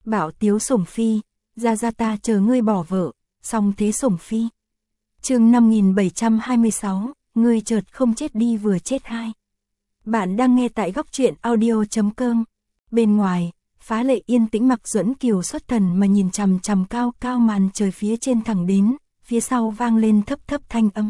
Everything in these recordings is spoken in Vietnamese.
Bảo Tiếu Sủng Phi, ra ta chờ ngươi bỏ vợ, xong thế Sủng Phi. Chương 5726, ngươi chợt không chết đi vừa chết hai. Bạn đang nghe tại góc truyện audio.com. Bên ngoài, phá lệ yên tĩnh. Mạc Duẫn Kiều xuất thần mà nhìn chằm chằm cao cao màn trời phía trên thẳng đến, phía sau vang lên thấp thấp thanh âm.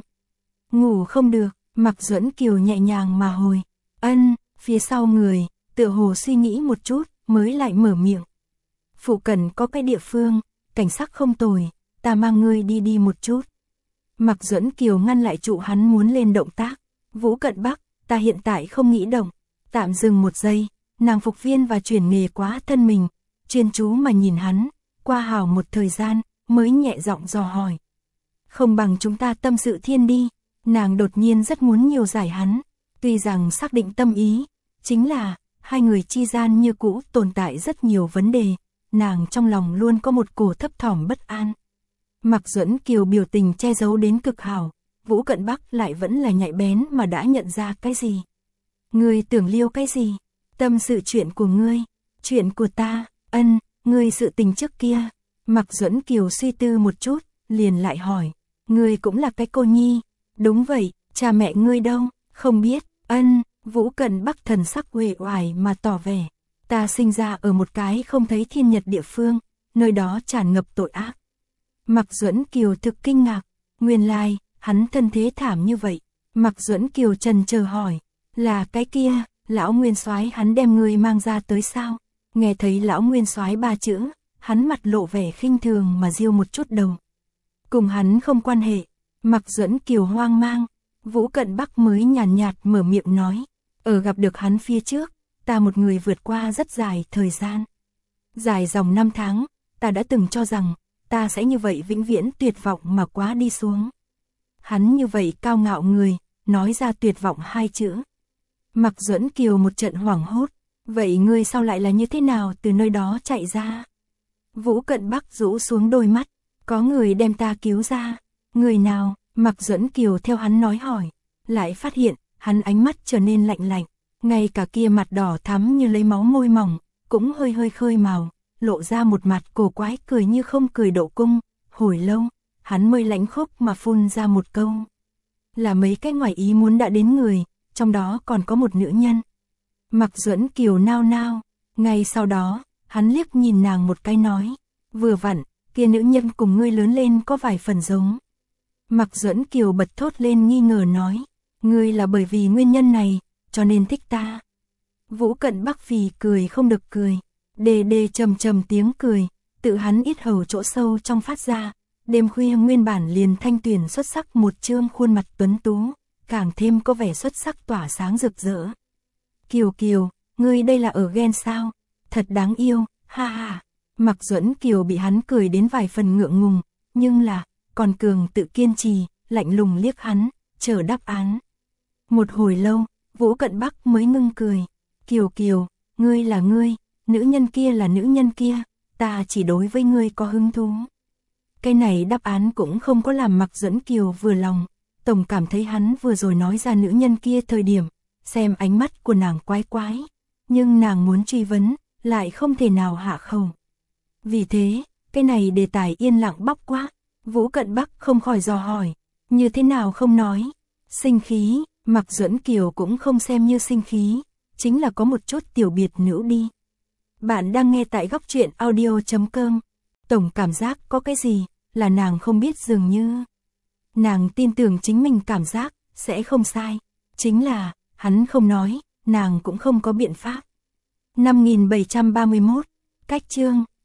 Ngủ không được, Mạc Duẫn Kiều nhẹ nhàng mà hồi. Ân, phía sau người, tựa hồ suy nghĩ một chút, mới lại mở miệng. Phụ cận có cái địa phương, cảnh sắc không tồi, ta mang ngươi đi một chút. Mạc Duẫn Kiều ngăn lại trụ hắn muốn lên động tác. Vũ Cận Bắc, ta hiện tại không nghĩ động. Tạm dừng một giây, nàng phục viên và chuyển nghề quá thân mình, chuyên chú mà nhìn hắn, qua hào một thời gian, mới nhẹ giọng dò hỏi. Không bằng chúng ta tâm sự thiên đi, nàng đột nhiên rất muốn nhiều giải hắn, tuy rằng xác định tâm ý, chính là, hai người chi gian như cũ tồn tại rất nhiều vấn đề, nàng trong lòng luôn có một cổ thấp thỏm bất an. Mạc Duẫn Kiều biểu tình che giấu đến cực hảo, Vũ Cận Bắc lại vẫn là nhạy bén mà đã nhận ra cái gì. Ngươi tưởng liêu cái gì? Tâm sự chuyện của ngươi, chuyện của ta, ân, ngươi sự tình trước kia. Mạc Duẫn Kiều suy tư một chút, liền lại hỏi, ngươi cũng là cái cô nhi. Đúng vậy, cha mẹ ngươi đâu? Không biết, ân, Vũ Cận Bắc thần sắc uể oải mà tỏ vẻ. Ta sinh ra ở một cái không thấy thiên nhật địa phương, nơi đó tràn ngập tội ác. Mạc Duẫn Kiều thực kinh ngạc, nguyên lai, hắn thân thế thảm như vậy. Mạc Duẫn Kiều trần chờ hỏi, là cái kia, lão nguyên soái hắn đem ngươi mang ra tới sao? Nghe thấy lão nguyên soái ba chữ, hắn mặt lộ vẻ khinh thường mà giêu một chút đầu. Cùng hắn không quan hệ. Mạc Duẫn Kiều hoang mang, Vũ Cận Bắc mới nhàn nhạt mở miệng nói, ở gặp được hắn phía trước, ta một người vượt qua rất dài thời gian. Dài dòng năm tháng, ta đã từng cho rằng, ta sẽ như vậy vĩnh viễn tuyệt vọng mà quá đi xuống. Hắn như vậy cao ngạo người, nói ra tuyệt vọng hai chữ. Mạc Duẫn Kiều một trận hoảng hốt, vậy ngươi sao lại là như thế nào từ nơi đó chạy ra? Vũ Cận Bắc rũ xuống đôi mắt, có người đem ta cứu ra. Người nào? Mạc Duẫn Kiều theo hắn nói hỏi, lại phát hiện, hắn ánh mắt trở nên lạnh lạnh, ngay cả kia mặt đỏ thắm như lấy máu môi mỏng, cũng hơi hơi khơi màu, lộ ra một mặt cổ quái cười như không cười độ cung. Hồi lâu, hắn mới lãnh khốc mà phun ra một câu. Là mấy cái ngoài ý muốn đã đến người, trong đó còn có một nữ nhân. Mạc Duẫn Kiều nao nao, ngay sau đó, hắn liếc nhìn nàng một cái nói, vừa vặn, kia nữ nhân cùng ngươi lớn lên có vài phần giống. Mạc Duẫn Kiều bật thốt lên nghi ngờ nói, ngươi là bởi vì nguyên nhân này, cho nên thích ta. Vũ Cận Bắc vì cười không được cười, đê trầm trầm tiếng cười, tự hắn ít hầu chỗ sâu trong phát ra. Đêm khuya nguyên bản liền thanh tuyển xuất sắc một trương khuôn mặt tuấn tú, càng thêm có vẻ xuất sắc tỏa sáng rực rỡ. Kiều Kiều, ngươi đây là ở ghen sao? Thật đáng yêu, ha ha. Mạc Duẫn Kiều bị hắn cười đến vài phần ngượng ngùng, nhưng là, còn cường tự kiên trì, lạnh lùng liếc hắn, chờ đáp án. Một hồi lâu, Vũ Cận Bắc mới ngưng cười. Kiều Kiều, ngươi là ngươi, nữ nhân kia là nữ nhân kia, ta chỉ đối với ngươi có hứng thú. Cái này đáp án cũng không có làm Mạc Duẫn Kiều vừa lòng, tổng cảm thấy hắn vừa rồi nói ra nữ nhân kia thời điểm, xem ánh mắt của nàng quái quái, nhưng nàng muốn truy vấn, lại không thể nào hạ khẩu. Vì thế, cái này đề tài yên lặng bóc quá, Vũ Cận Bắc không khỏi dò hỏi, như thế nào không nói? Sinh khí, Mạc Duẫn Kiều cũng không xem như sinh khí, chính là có một chút tiểu biệt nữ đi. Bạn đang nghe tại góc truyện audio.com, tổng cảm giác có cái gì, là nàng không biết dường như. Nàng tin tưởng chính mình cảm giác, sẽ không sai. Chính là, hắn không nói, nàng cũng không có biện pháp. 5731, cách chương.